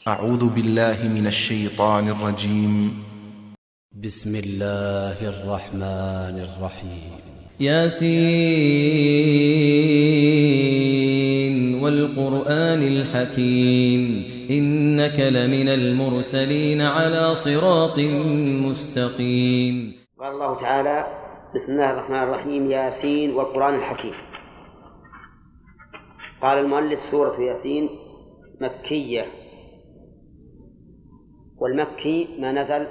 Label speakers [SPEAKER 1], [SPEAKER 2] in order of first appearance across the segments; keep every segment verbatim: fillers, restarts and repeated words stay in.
[SPEAKER 1] أعوذ بالله من الشيطان الرجيم.
[SPEAKER 2] بسم الله الرحمن الرحيم.
[SPEAKER 3] ياسين والقرآن الحكيم إنك لمن المرسلين على صراط مستقيم.
[SPEAKER 4] قال الله تعالى: بسم الله الرحمن الرحيم. ياسين والقرآن الحكيم. قال المؤلف: سورة ياسين مكية، والمكي ما نزل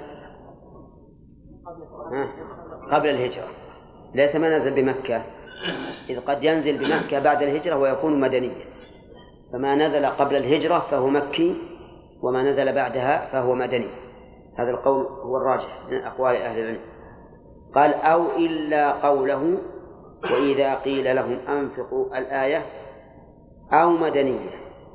[SPEAKER 4] قبل الهجرة، ليس ما نزل بمكة، إذ قد ينزل بمكة بعد الهجرة ويكون مدنيا، فما نزل قبل الهجرة فهو مكي، وما نزل بعدها فهو مدني. هذا القول هو الراجح من أقوال أهل العلم. قال: أو إلا قوله وإذا قيل لهم أنفقوا الآية أو مدنية،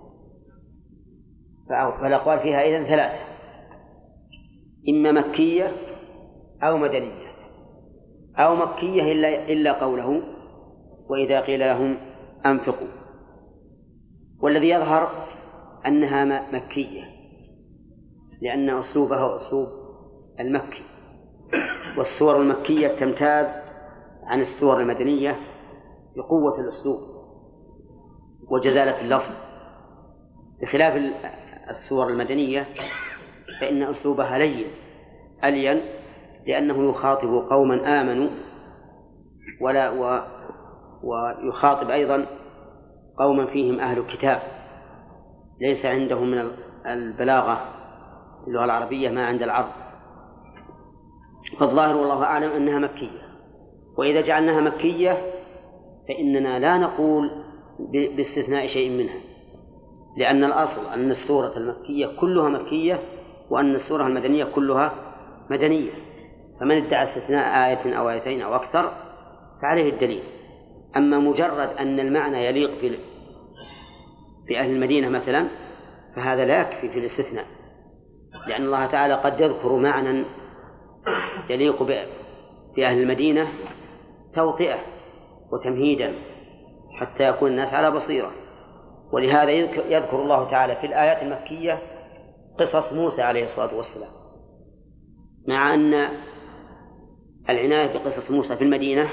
[SPEAKER 4] فالأقوال فيها إذن ثلاثة: إما مكية أو مدنية، أو مكية إلا, إلا قوله وإذا قيل لهم أنفقوا. والذي يظهر أنها مكية، لأن أسلوبها أسلوب المكي، والسور المكية تمتاز عن السور المدنية بقوة الأسلوب وجزالة اللفظ، بخلاف السور المدنية فإن أسلوبها لين ألين، لأنه يخاطب قوما آمنوا ولا و ويخاطب أيضا قوما فيهم أهل الكتاب ليس عندهم من البلاغة في اللغة العربية ما عند العرب. فالظاهر والله أعلم أنها مكية. وإذا جعلناها مكية فإننا لا نقول باستثناء شيء منها، لأن الأصل أن السورة المكية كلها مكية، وأن السورة المدنية كلها مدنية، فمن ادعى استثناء آية أو آيتين أو أكثر فعليه الدليل. أما مجرد أن المعنى يليق في أهل المدينة مثلا فهذا لا يكفي في الاستثناء، لأن الله تعالى قد يذكر معنى يليق بأهل المدينة توطئة وتمهيدا حتى يكون الناس على بصيرة. ولهذا يذكر الله تعالى في الآيات المكية قصص موسى عليه الصلاة والسلام، مع أن العناية بقصص موسى في المدينة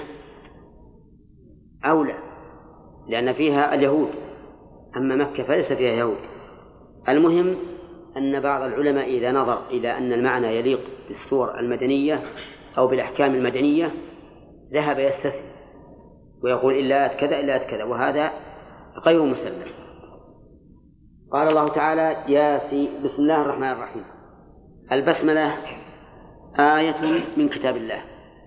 [SPEAKER 4] أولى، لأن فيها اليهود، أما مكة فليس فيها يهود. المهم أن بعض العلماء إذا نظر إلى أن المعنى يليق بالسور المدنية أو بالأحكام المدنية ذهب يستثني ويقول إلا كذا إلا كذا، وهذا غير مسلم. قال الله تعالى: ياسين. بسم الله الرحمن الرحيم. البسملة آية من كتاب الله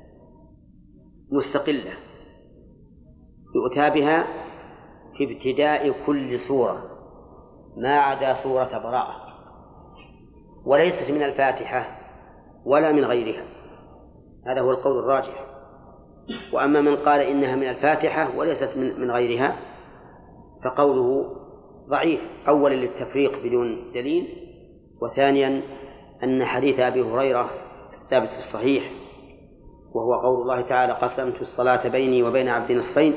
[SPEAKER 4] مستقلة يؤتى بها في ابتداء كل سورة ما عدا سورة براءة، وليست من الفاتحة ولا من غيرها، هذا هو القول الراجح. وأما من قال إنها من الفاتحة وليست من غيرها فقوله ضعيف، أولا للتفريق بدون دليل، وثانيا أن حديث أبي هريرة ثابت في الصحيح وهو قول الله تعالى: قسمت الصلاة بيني وبين عبدي نصفين،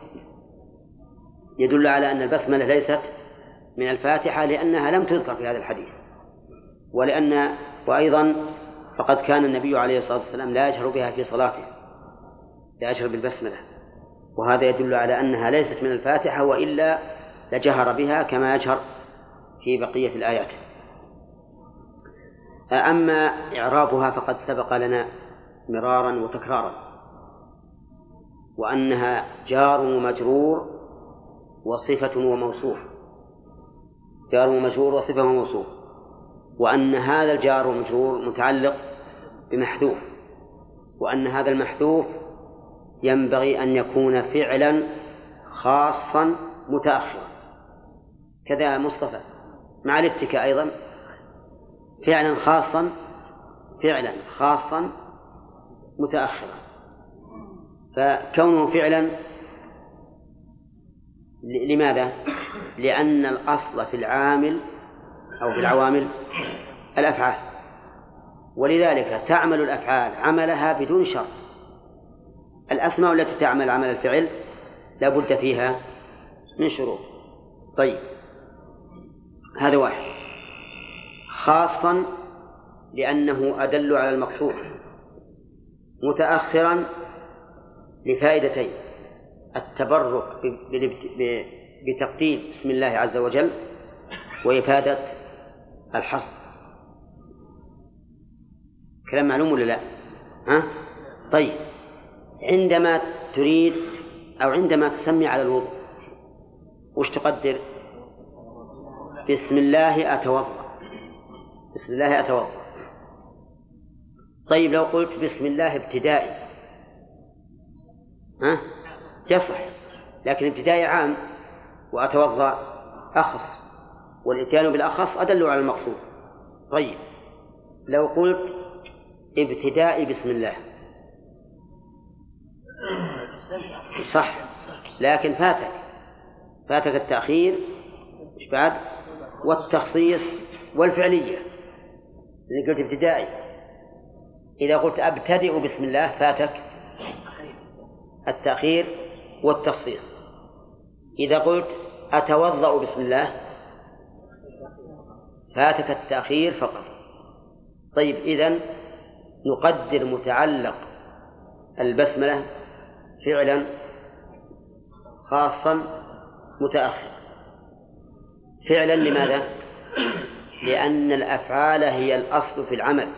[SPEAKER 4] يدل على أن البسملة ليست من الفاتحة لأنها لم تذكر في هذا الحديث. ولأن وأيضا فقد كان النبي عليه الصلاة والسلام لا يجهر بها في صلاته، لا يجهر بالبسملة، وهذا يدل على أنها ليست من الفاتحة، وإلا لجهر بها كما يجهر في بقية الآيات. أما إعرابها فقد سبق لنا مرارا وتكرارا، وأنها جار ومجرور وصفة وموصوف، جار ومجرور وصفة وموصوف، وأن هذا الجار والمجرور متعلق بمحذوف، وأن هذا المحذوف ينبغي أن يكون فعلا خاصا متأخرا، كذا مصطفى مع الاتكاء أيضا فعلا خاصا فعلا خاصا متأخرا. فكونه فعلا لماذا؟ لأن الأصل في العامل أو في العوامل الأفعال، ولذلك تعمل الأفعال عملها بدون شرط. الأسماء التي تعمل عمل الفعل لا بد فيها من شروط. طيب، هذا واحد. خاصا لأنه أدل على المقصود، متأخرا لفائدتين: التبرك بتقديم بسم الله عز وجل، وإفادة الحصر. كلام معلوم ولا لا؟ ها؟ طيب، عندما تريد أو عندما تسمي على الوضوء وش تقدر؟ بسم الله أتوضأ، بسم الله أتوضأ. طيب لو قلت بسم الله ابتدائي، ها؟ يصح، لكن ابتدائي عام وأتوضأ أخص، والإتيان بالأخص أدل على المقصود. طيب لو قلت ابتدائي بسم الله، صح، لكن فاتك فاتك التأخير إيش بعد؟ والتخصيص والفعلية، اللي قلت ابتدائي. إذا قلت أبتدئ بسم الله فاتك التأخير والتخصيص. إذا قلت أتوضأ بسم الله فاتك التأخير فقط. طيب إذن نقدر متعلق البسملة فعلا خاصا متأخر. فعلا لماذا؟ لأن الأفعال هي الأصل في العمل.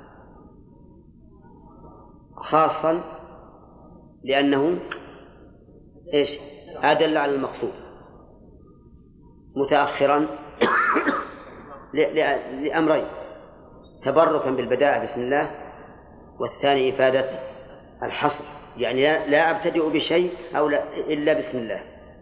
[SPEAKER 4] خاصا لأنه إيش؟ أدل على المقصود. متأخرا لأمرين: تبركا بالبداءة بسم الله، والثاني إفادة الحصر، يعني لا أبتدئ بشيء أو لا إلا بسم الله.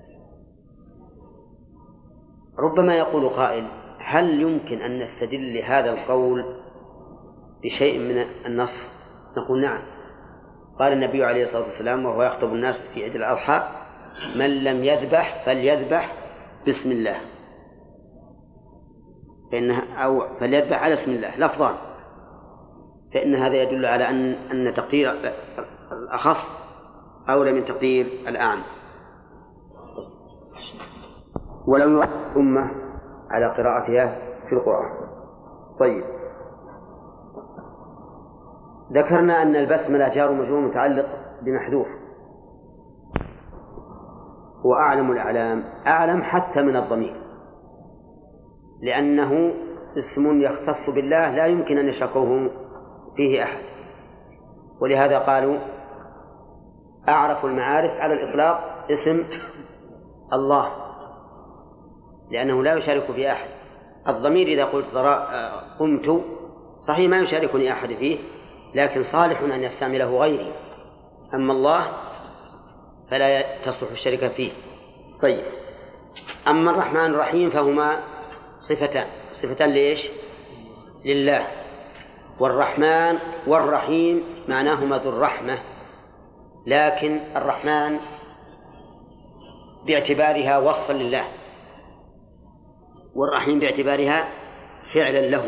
[SPEAKER 4] ربما يقول قائل: هل يمكن أن نستدل لهذا القول بشيء من النص؟ نقول نعم. قال النبي عليه الصلاة والسلام وهو يخطب الناس في عيد الأضحى: من لم يذبح فليذبح بسم الله، فإنها أو فليذبح على اسم الله لفظان، فإن هذا يدل على أن أن تقدير الأخص أولى من تقدير الأعم. ولم يؤمن الأمة على قراءتها في القرآن. طيب، ذكرنا أن البسملة جار ومجرور متعلق بمحذوف، هو أعلم الأعلام، أعلم حتى من الضمير، لأنه اسم يختص بالله لا يمكن أن يشركه فيه أحد. ولهذا قالوا أعرف المعارف على الإطلاق اسم الله، لأنه لا يشارك فيه أحد. الضمير إذا قلت قمت صحيح ما يشاركني أحد فيه، لكن صالح أن يستعمله غيري. أما الله فلا تصلح الشركة فيه. طيب، أما الرحمن الرحيم فهما صفتان، صفتان ليش؟ لله. والرحمن والرحيم معناهما ذو الرحمة، لكن الرحمن باعتبارها وصفا لله، والرحيم باعتبارها فعلا له.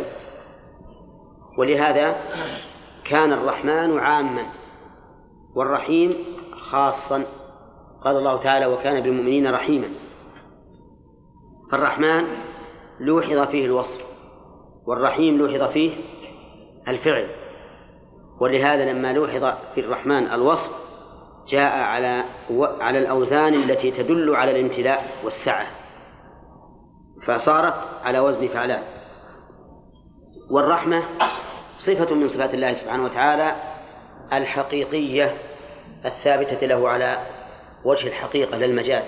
[SPEAKER 4] ولهذا كان الرحمن عاما والرحيم خاصا. قال الله تعالى: وكان بالمؤمنين رحيما. فالرحمن لوحظ فيه الوصف، والرحيم لوحظ فيه الفعل. ولهذا لما لوحظ في الرحمن الوصف جاء على على الأوزان التي تدل على الامتلاء والسعة، فصارت على وزن فعلان. والرحمة صفة من صفات الله سبحانه وتعالى الحقيقية الثابتة له على وجه الحقيقة للمجاز،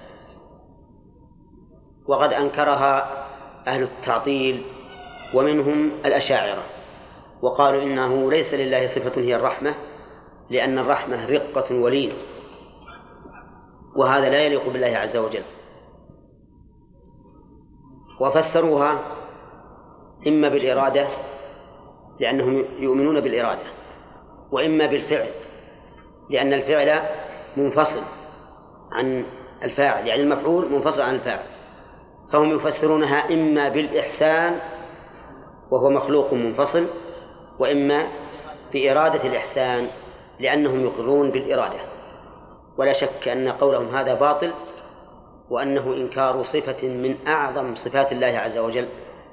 [SPEAKER 4] وقد أنكرها أهل التعطيل ومنهم الأشاعرة، وقالوا إنه ليس لله صفة هي الرحمة، لأن الرحمة رقة ولين، وهذا لا يليق بالله عز وجل. وفسروها إما بالإرادة لأنهم يؤمنون بالإرادة، وإما بالفعل لأن الفعل منفصل عن الفاعل، يعني المفعول منفصل عن الفاعل. فهم يفسرونها إما بالإحسان وهو مخلوق منفصل، وإما بإرادة الإحسان لأنهم يقرون بالإرادة. ولا شك أن قولهم هذا باطل، وأنه إنكار صفة من أعظم صفات الله عز وجل،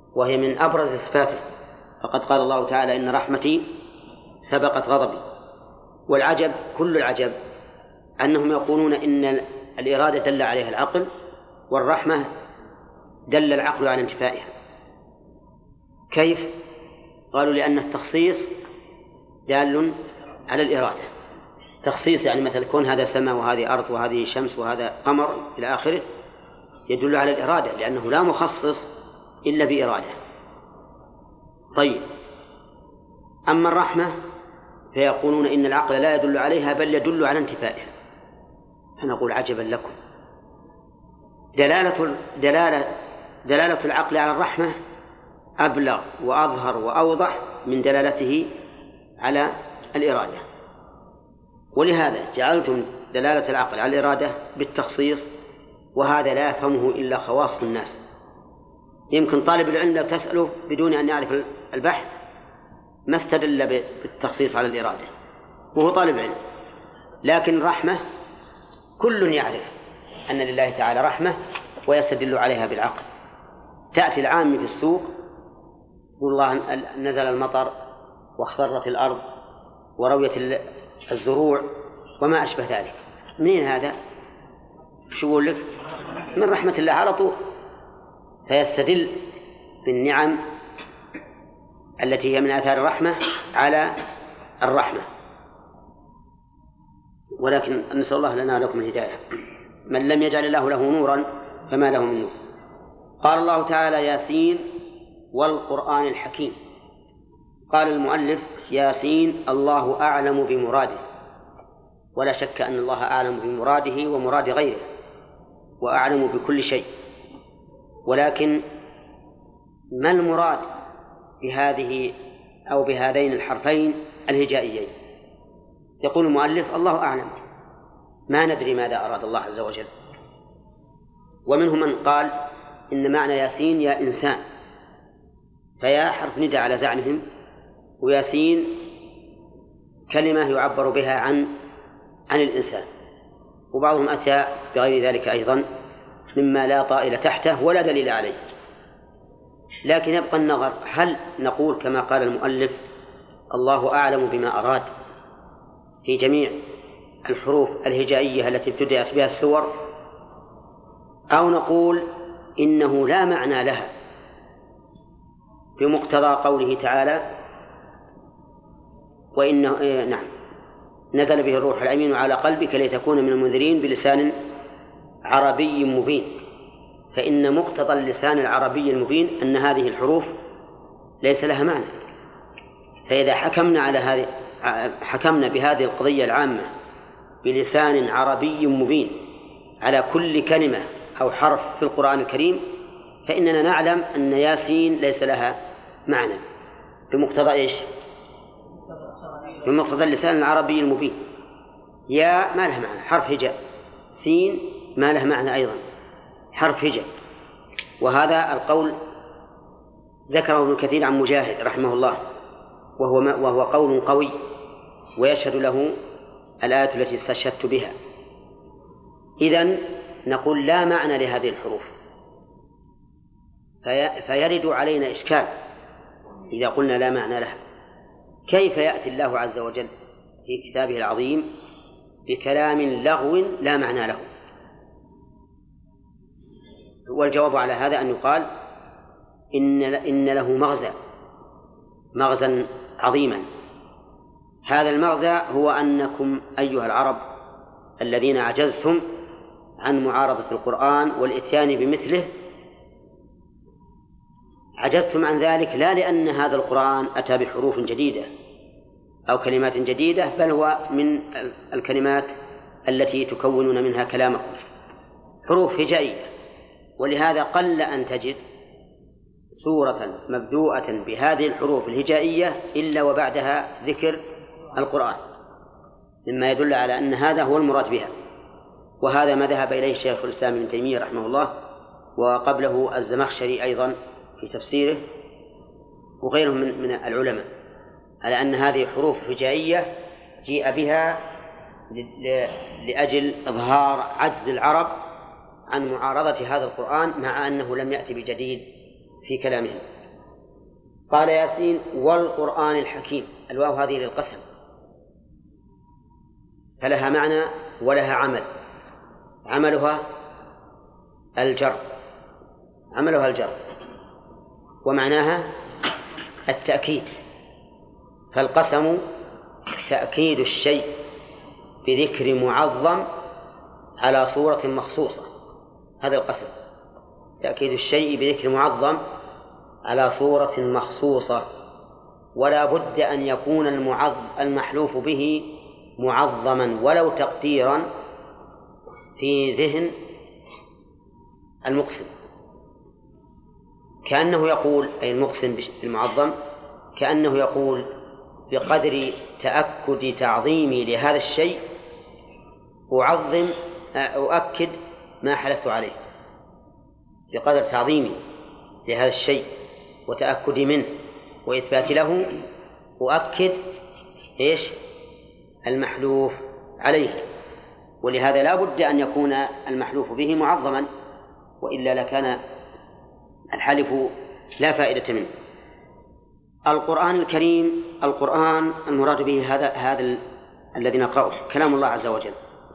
[SPEAKER 4] وهي من أبرز صفاته، فقد قال الله تعالى إن رحمتي سبقت غضبي. والعجب كل العجب أنهم يقولون إن الإرادة دل عليها العقل، والرحمة دل العقل على انتفائها. كيف؟ قالوا لأن التخصيص دال على الإرادة. تخصيص يعني مثل كون هذا سماء وهذه أرض وهذه شمس وهذا قمر إلى آخره يدل على الإرادة، لأنه لا مخصص إلا بإرادة. طيب، أما الرحمة فيقولون إن العقل لا يدل عليها بل يدل على انتفائها. فنقول عجبا لكم، دلالة, دلالة, دلالة العقل على الرحمة أبلغ وأظهر وأوضح من دلالته على الإرادة. ولهذا جعلتم دلالة العقل على الإرادة بالتخصيص، وهذا لا يفهمه إلا خواص الناس. يمكن طالب العلم لو تسأله بدون أن يعرف البحث ما استدل بالتخصيص على الإرادة وهو طالب علم. لكن الرحمة كل يعرف أن لله تعالى رحمة ويستدل عليها بالعقل. تأتي العام في السوق والله نزل المطر واخضرت الأرض ورويت الزروع وما أشبه ذلك، منين هذا؟ شو أقول لك؟ من رحمة الله على طول. فيستدل بالنعم التي هي من آثار الرحمة على الرحمة. ولكن نسأل الله لنا ولكم الهداية. من لم يجعل الله له نورا فما له من نور. قال الله تعالى ياسين والقرآن الحكيم. قال المؤلف ياسين الله أعلم بمراده، ولا شك أن الله أعلم بمراده ومراد غيره وأعلم بكل شيء، ولكن ما المراد بهذه أو بهذين الحرفين الهجائيين؟ يقول المؤلف الله أعلم، ما ندري ماذا أراد الله عز وجل. ومنهم من قال إن معنى ياسين يا إنسان، فيا حرف ندى على زعمهم، وياسين كلمة يعبر بها عن عن الإنسان. وبعضهم أتى بغير ذلك أيضا مما لا طائل تحته ولا دليل عليه. لكن يبقى النظر، هل نقول كما قال المؤلف الله أعلم بما أراد في جميع الحروف الهجائية التي ابتدأت بها السور، أو نقول إنه لا معنى لها بمقتضى قوله تعالى وإنه إيه نعم نزل به الروح الأمين على قلبك لتكون من المنذرين بلسان عربي مبين. فإن مقتضى اللسان العربي المبين أن هذه الحروف ليس لها معنى. فإذا حكمنا على هذه حكمنا بهذه القضية العامة بلسان عربي مبين على كل كلمة أو حرف في القرآن الكريم، فإننا نعلم أن ياسين ليس لها معنى بمقتضى إيش؟ بمقتضى اللسان العربي المبين. يا ما لها معنى حرف هجاء، سين ما له معنى أيضا حرف هجاء. وهذا القول ذكره ابن كثير عن مجاهد رحمه الله، وهو, وهو قول قوي ويشهد له الآية التي استشهدت بها. إذن نقول لا معنى لهذه الحروف، في فيرد علينا إشكال إذا قلنا لا معنى لها. كيف يأتي الله عز وجل في كتابه العظيم بكلام لغو لا معنى له؟ والجواب على هذا أن يقال إن, إن له مغزى مغزى عظيما. هذا المغزى هو أنكم أيها العرب الذين عجزتم عن معارضة القرآن والإتيان بمثله، عجزتم عن ذلك لا لأن هذا القرآن أتى بحروف جديدة أو كلمات جديدة، بل هو من الكلمات التي تكونون منها كلامكم حروف هجائية. ولهذا قل أن تجد سورة مبدوءة بهذه الحروف الهجائية إلا وبعدها ذكر القرآن، مما يدل على أن هذا هو المراد بها. وهذا ما ذهب إليه الشيخ الإسلام ابن تيمية رحمه الله، وقبله الزمخشري أيضا في تفسيره، وغيرهم من, من العلماء، على أن هذه حروف هجائية جيء بها لأجل إظهار عجز العرب عن معارضة هذا القرآن، مع أنه لم يأتي بجديد في كلامهم. قال ياسين والقرآن الحكيم، الواو هذه للقسم، فلها معنى ولها عمل. عملها الجر، عملها الجر ومعناها التأكيد، فالقسم تأكيد الشيء بذكر معظم على صورة مخصوصة، هذا القسم، تأكيد الشيء بذكر معظم على صورة مخصوصة، ولا بد أن يكون المحلوف به معظما ولو تقديرا في ذهن المقسم، كأنه يقول، أي المقسم بالمعظم كأنه يقول بقدر تأكد تعظيمي لهذا الشيء أعظم أؤكد ما حلفت عليه، بقدر تعظيمي لهذا الشيء وتأكدي منه وإثبات له أؤكد إيش المحلوف عليه. ولهذا لا بد أن يكون المحلوف به معظما، وإلا لكان الحلف لا فائدة منه. القرآن الكريم، القرآن المراد به هذا هذا ال... الذي نقرأه كلام الله عز وجل،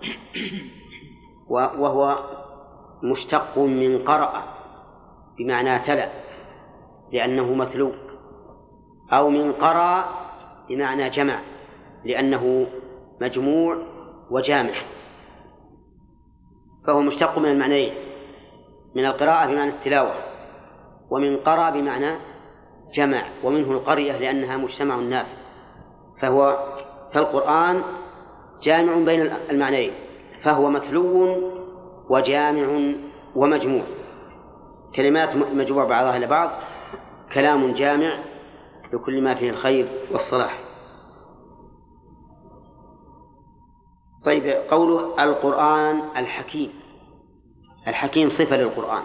[SPEAKER 4] وهو مشتق من قرأ بمعنى تلا لأنه متلو، أو من قرأ بمعنى جمع لأنه مجموع وجامع، فهو مشتق من المعنيين، من القراءة بمعنى التلاوة، ومن قرأ بمعنى جمع، ومنه القرية لأنها مجتمع الناس، فهو فالقرآن جامع بين المعنيين، فهو متلو وجامع ومجموع، كلمات مجموع بعضها لبعض، كلام جامع لكل ما فيه الخير والصلاح. طيب، قوله القرآن الحكيم، الحكيم صفة للقرآن،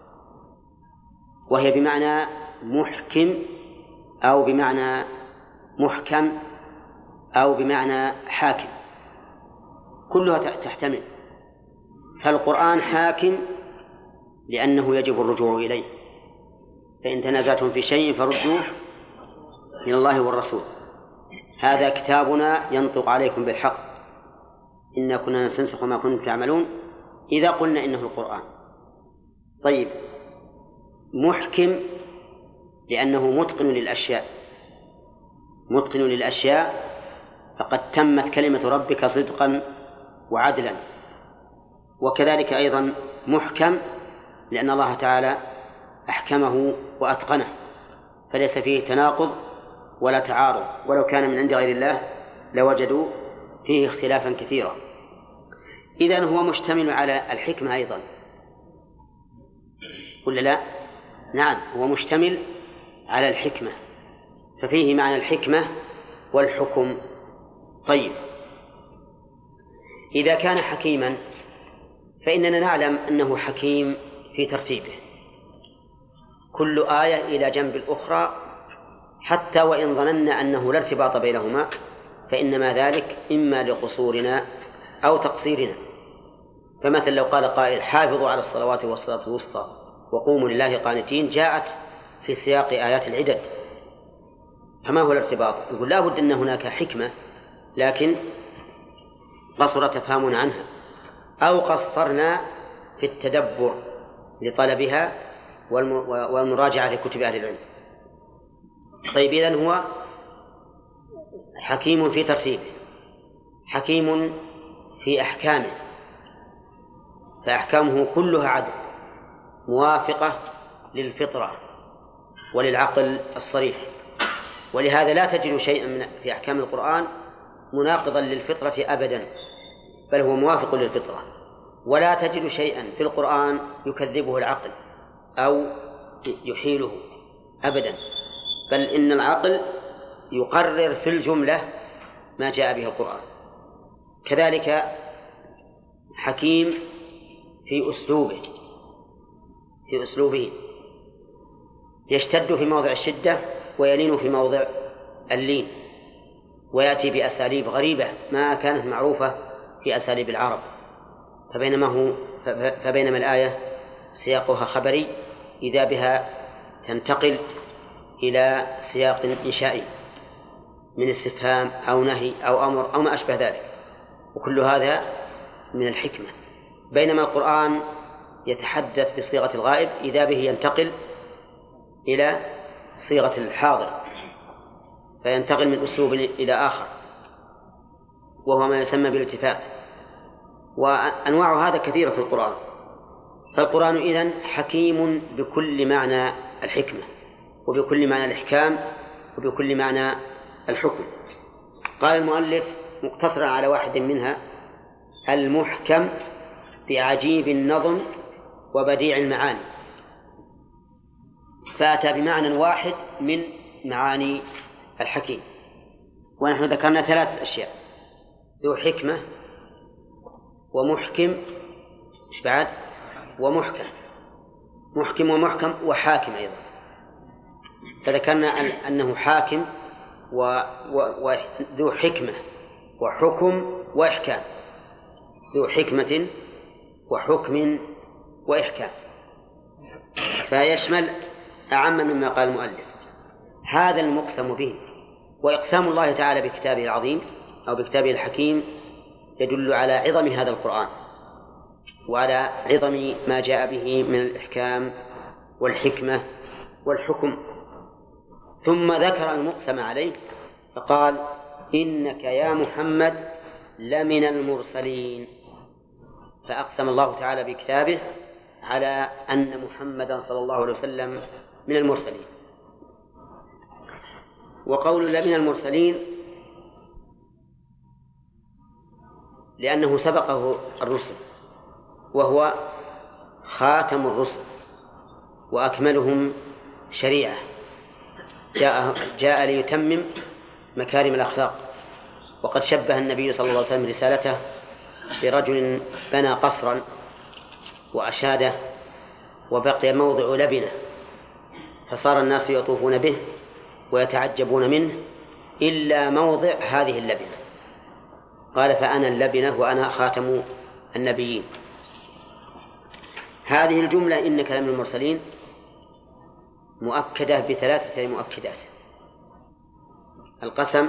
[SPEAKER 4] وهي بمعنى محكم أو بمعنى محكم أو بمعنى حاكم، كلها تحتمل. فالقرآن حاكم لأنه يجب الرجوع إليه، فإن تنازعتم في شيء فردوه إلى الله والرسول، هذا كتابنا ينطق عليكم بالحق إنا كنا نستنسخ ما كنتم تعملون إذا قلنا إنه القرآن. طيب، محكم لأنه متقن للأشياء، متقن للأشياء، فقد تمت كلمة ربك صدقا وعدلا. وكذلك أيضا محكم لأن الله تعالى أحكمه وأتقنه، فليس فيه تناقض ولا تعارض، ولو كان من عند غير الله لوجدوا فيه اختلافا كثيرا. إذن هو مشتمل على الحكمة أيضا، ولا لا؟ نعم، هو مشتمل على الحكمة، ففيه معنى الحكمة والحكم. طيب، إذا كان حكيما فإننا نعلم أنه حكيم في ترتيبه، كل آية إلى جنب الأخرى، حتى وإن ظننا أنه لا ارتباط بينهما فإنما ذلك إما لقصورنا أو تقصيرنا. فمثلا لو قال قائل حافظوا على الصلوات والصلاة الوسطى وقوموا لله قانتين، جاءت في سياق آيات العدد، فما هو الارتباط؟ يقول لا بد أن هناك حكمة، لكن قصر تفهمنا عنها أو قصرنا في التدبر لطلبها والمراجعة في كتب أهل العلم. طيب، إذن هو حكيم في ترتيبه، حكيم في أحكامه، فأحكامه كلها عدل موافقة للفطرة وللعقل الصريح، ولهذا لا تجد شيئا من في أحكام القرآن مناقضا للفطرة أبدا، بل هو موافق للفطرة، ولا تجد شيئا في القرآن يكذبه العقل أو يحيله أبدا، بل إن العقل يقرر في الجملة ما جاء به القرآن. كذلك حكيم في أسلوبه، في أسلوبه يشتد في موضع الشدة ويلين في موضع اللين، ويأتي بأساليب غريبة ما كانت معروفة في أساليب العرب، فبينما, هو فبينما الآية سياقها خبري إذا بها تنتقل إلى سياق إنشائي من استفهام أو نهي أو أمر أو ما أشبه ذلك، وكل هذا من الحكمة. بينما القرآن يتحدث بصيغة الغائب إذا به ينتقل إلى صيغة الحاضر، فينتقل من أسلوب إلى آخر، وهو ما يسمى بالالتفات. وأنواع هذا كثيرة في القرآن. فالقرآن إذن حكيم بكل معنى الحكمة، وبكل معنى الإحكام، وبكل معنى الحكم. قال المؤلف مقتصرا على واحد منها: المحكم بعجيب النظم وبديع المعاني. فأتى بمعنى واحد من معاني الحكيم. ونحن ذكرنا ثلاث أشياء: ذو حكمة، ومحكم، إيش بعد؟ ومحكم. محكم ومحكم وحاكم أيضا. فذكرنا أنه حاكم وذو حكمة وحكم وإحكام. ذو حكمة وحكم وإحكام، فيشمل أعم مما قال المؤلف. هذا المقسم به. وإقسام الله تعالى بكتابه العظيم أو بكتابه الحكيم يدل على عظم هذا القرآن وعلى عظم ما جاء به من الإحكام والحكمة والحكم. ثم ذكر المقسم عليه فقال: إنك يا محمد لمن المرسلين. فأقسم الله تعالى بكتابه على أن محمدا صلى الله عليه وسلم من المرسلين. وقول لمن المرسلين لأنه سبقه الرسل، وهو خاتم الرسل وأكملهم شريعة، جاء, جاء ليتمم مكارم الأخلاق. وقد شبه النبي صلى الله عليه وسلم رسالته برجل بنى قصرا وأشاده وبقي موضع لبنة، فصار الناس يطوفون به ويتعجبون منه إلا موضع هذه اللبنة. قال: فأنا اللبنة وأنا خاتم النبيين. هذه الجملة إنك لمن المرسلين مؤكدة بثلاثة مؤكدات: القسم،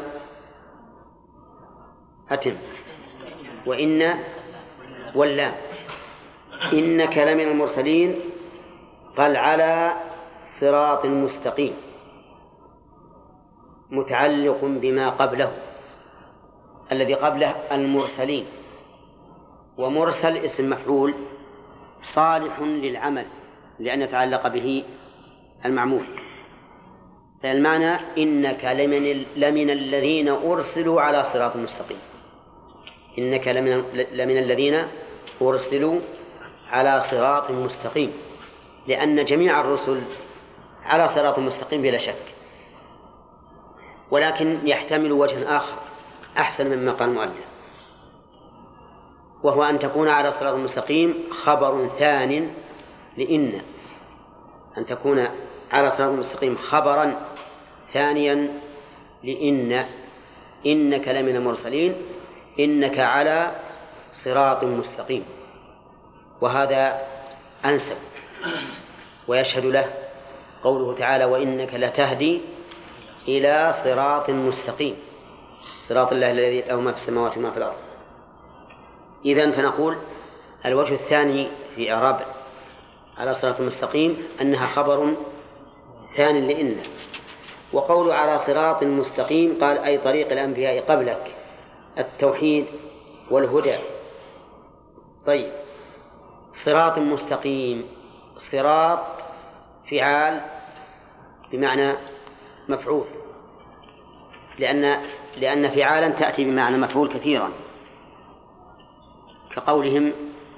[SPEAKER 4] أتم، وإن، واللام. إنك لمن المرسلين قال على صراط مستقيم متعلق بما قبله. الذي قبله المرسلين، ومرسل اسم مفعول صالح للعمل لأن يتعلق به المعمول. فالمعنى إنك لمن, لمن الذين أرسلوا على صراط مستقيم. إنك لمن, لمن الذين أرسلوا على صراط مستقيم، لأن جميع الرسل على صراط مستقيم بلا شك، ولكن يحتمل وجه آخر أحسن مما قال المؤلف، وهو أن تكون على صراط مستقيم خبر ثان لإن، أن تكون على صراط مستقيم خبرا ثانيا لإن. إنك لمن المرسلين، إنك على صراط مستقيم، وهذا أنسب. ويشهد له قوله تعالى: وإنك لتهدي إلى صراط مستقيم، صراط الله الذي له ما في السماوات وما في الأرض. إذن فنقول الوجه الثاني في إعراب على صراط مستقيم أنها خبر ثان لإن. وقول على صراط مستقيم قال أي طريق الأنبياء قبلك، التوحيد والهدى. طيب، صراط مستقيم، صراط فعال بمعنى مفعول، لأن لأن فعالا تأتي بمعنى مفعول كثيرا، كقولهم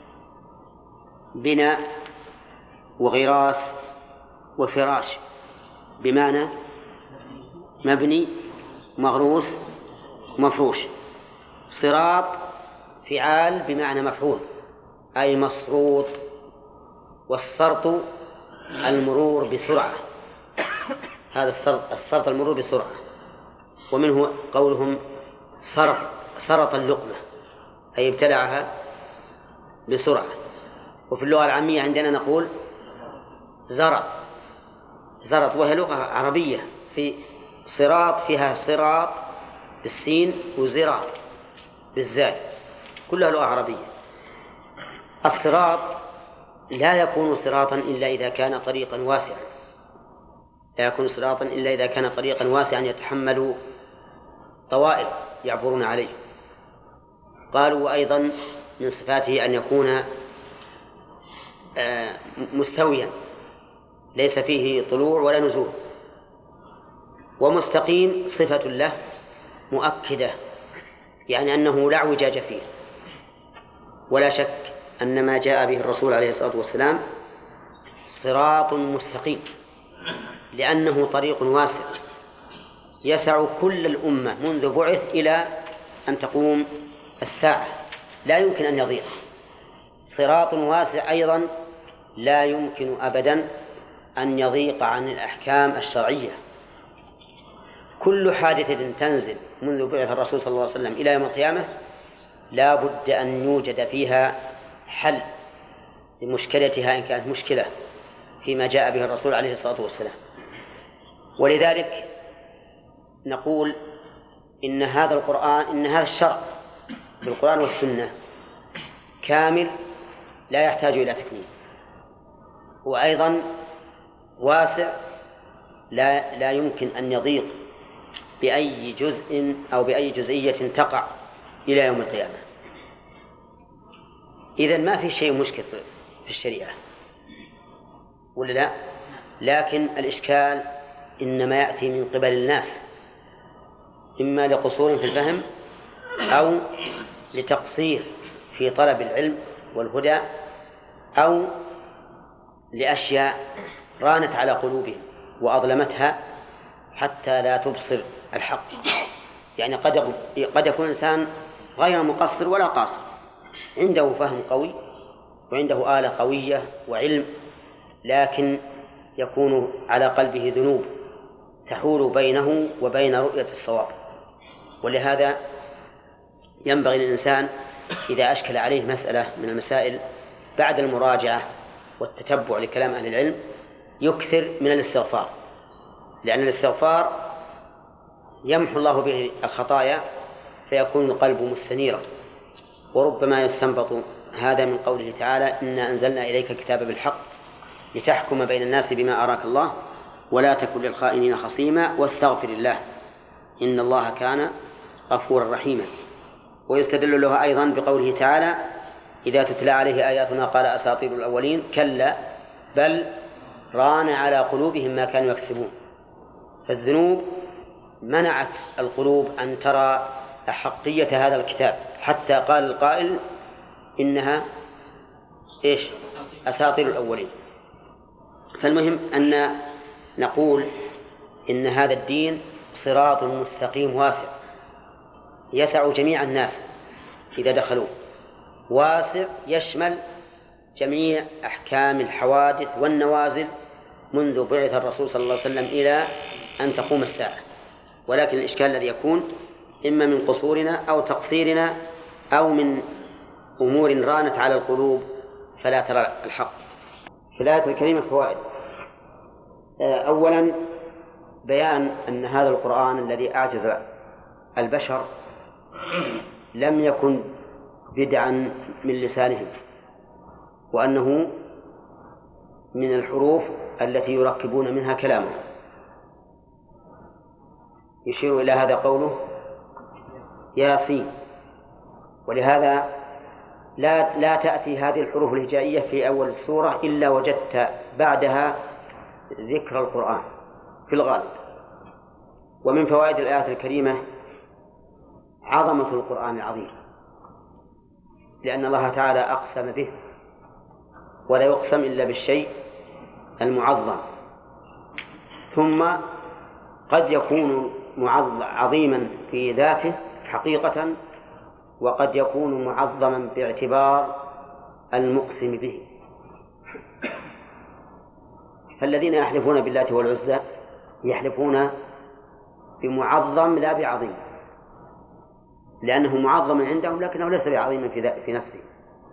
[SPEAKER 4] بناء وغراس وفراش بمعنى مبني مغروس مفروش. صراط فعال بمعنى مفعول أي مسروط، والسرط المرور بسرعة، هذا السرط, السرط المرور بسرعة. ومنه قولهم سرط سرط اللقمة أي ابتلعها بسرعة. وفي اللغة العامية عندنا نقول زرط زرط، وهي لغة عربية، في صراط فيها صراط بالسين وزراط بالزاي، كلها لغة عربية. الصراط لا يكون صراطا إلا إذا كان طريقا واسعا، لا يكون صراطا إلا إذا كان طريقا واسعا يتحمل طوائف يعبرون عليه. قالوا وأيضا من صفاته أن يكون مستويا ليس فيه طلوع ولا نزول. ومستقيم صفة له مؤكدة، يعني أنه لا اعوجاج فيه. ولا شك أن ما جاء به الرسول عليه الصلاة والسلام صراط مستقيم، لأنه طريق واسع يسع كل الأمة منذ بعث إلى أن تقوم الساعة، لا يمكن أن يضيق. صراط واسع أيضا لا يمكن أبدا أن يضيق عن الأحكام الشرعية. كل حادثة تنزل منذ بعث الرسول صلى الله عليه وسلم إلى يوم القيامة لا بد أن يوجد فيها حل لمشكلتها إن كانت مشكلة فيما جاء به الرسول عليه الصلاة والسلام. ولذلك نقول إن هذا القرآن إن هذا الشرع بالقرآن والسنة كامل لا يحتاج إلى تكميل، وأيضا واسع لا لا يمكن أن يضيق بأي جزء أو بأي جزئية تقع إلى يوم القيامة. إذن ما في شيء مشكل في الشريعة ولا لا؟ لكن الإشكال إنما يأتي من قبل الناس، إما لقصور في الفهم أو لتقصير في طلب العلم والهدى أو لأشياء رانت على قلوبهم وأظلمتها حتى لا تبصر الحق. يعني قد قد يكون إنسان غير مقصر ولا قاصر، عنده فهم قوي وعنده آلة قوية وعلم، لكن يكون على قلبه ذنوب تحول بينه وبين رؤية الصواب. ولهذا ينبغي للإنسان إذا أشكل عليه مسألة من المسائل بعد المراجعة والتتبع لكلام أهل العلم يكثر من الاستغفار، لأن الاستغفار يمحو الله به الخطايا فيكون القلب مستنيرا. وربما يستنبط هذا من قوله تعالى إنا أنزلنا إليك الكتاب بالحق لتحكم بين الناس بما أراك الله ولا تكن للخائنين خصيما واستغفر الله إن الله كان غفورا رحيما. ويستدل له أيضا بقوله تعالى إذا تتلى عليه آياتنا قال أساطير الأولين كلا بل ران على قلوبهم ما كانوا يكسبون. فالذنوب منعت القلوب أن ترى أحقية هذا الكتاب حتى قال القائل إنها إيش أساطير الأولين. فالمهم أن نقول إن هذا الدين صراط مستقيم واسع يسع جميع الناس إذا دخلوا، واسع يشمل جميع أحكام الحوادث والنوازل منذ بعث الرسول صلى الله عليه وسلم إلى أن تقوم الساعة. ولكن الإشكال الذي يكون إما من قصورنا أو تقصيرنا أو من أمور رانت على القلوب فلا ترى الحق. في الآية الكريمة فوائد. أولا بيان أن هذا القرآن الذي أعجز البشر لم يكن بدعا من لسانهم، وأنه من الحروف التي يركبون منها كلامه. يشير إلى هذا قوله ياسين. ولهذا لا لا تأتي هذه الحروف الهجائية في أول السورة إلا وجدت بعدها ذكر القرآن في الغالب. ومن فوائد الآية الكريمة عظمة القرآن العظيم، لأن الله تعالى أقسم به ولا يقسم إلا بالشيء المعظم. ثم قد يكون عظيما في ذاته حقيقة، وقد يكون معظما باعتبار المقسم به. فالذين يحلفون بالله والعزى يحلفون بمعظم لا بعظيم، لأنه معظم عندهم لكنه ليس بعظيم في نفسه.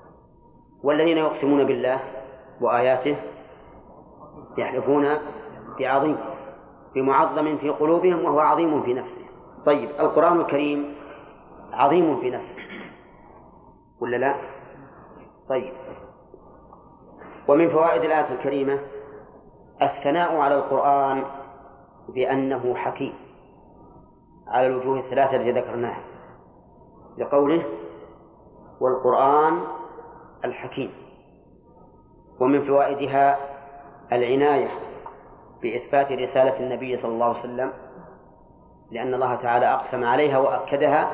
[SPEAKER 4] والذين يقسمون بالله وآياته يحلفون بعظيم، بمعظم في قلوبهم وهو عظيم في نفسه. طيب القرآن الكريم عظيم في نفسه ولا لا؟ طيب، ومن فوائد الآية الكريمة الثناء على القرآن بأنه حكيم على الوجوه الثلاثة التي ذكرناها، لقوله والقرآن الحكيم. ومن فوائدها العناية بإثبات رسالة النبي صلى الله عليه وسلم، لأن الله تعالى أقسم عليها وأكدها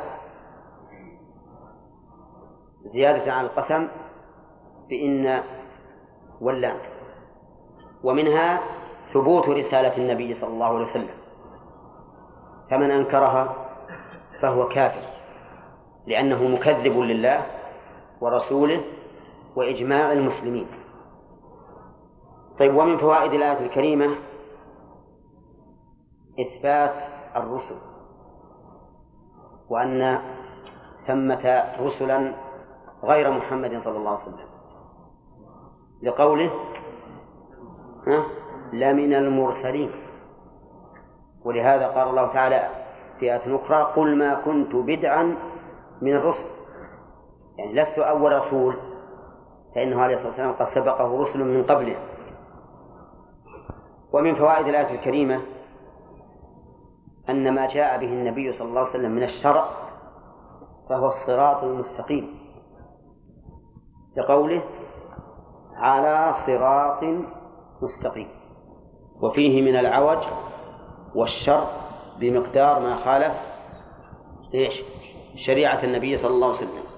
[SPEAKER 4] زيادة عن القسم بإن واللام. ومنها ثبوت رسالة النبي صلى الله عليه وسلم، فمن أنكرها فهو كافر، لأنه مكذب لله ورسوله وإجماع المسلمين. طيب، ومن فوائد الآية الكريمة إثبات الرسل، وأن ثمة رسلا غير محمد صلى الله عليه وسلم، لقوله لمن المرسلين. ولهذا قال الله تعالى في آية أخرى قل ما كنت بدعا من الرسل، يعني لست أول رسول، فإنه عليه الصلاة والسلام قد سبقه رسل من قبله. ومن فوائد الآية الكريمة أن ما جاء به النبي صلى الله عليه وسلم من الشرع فهو الصراط المستقيم، لقوله على صراط مستقيم، وفيه من العوج والشر بمقدار ما خالف إيش شريعة النبي صلى الله عليه وسلم.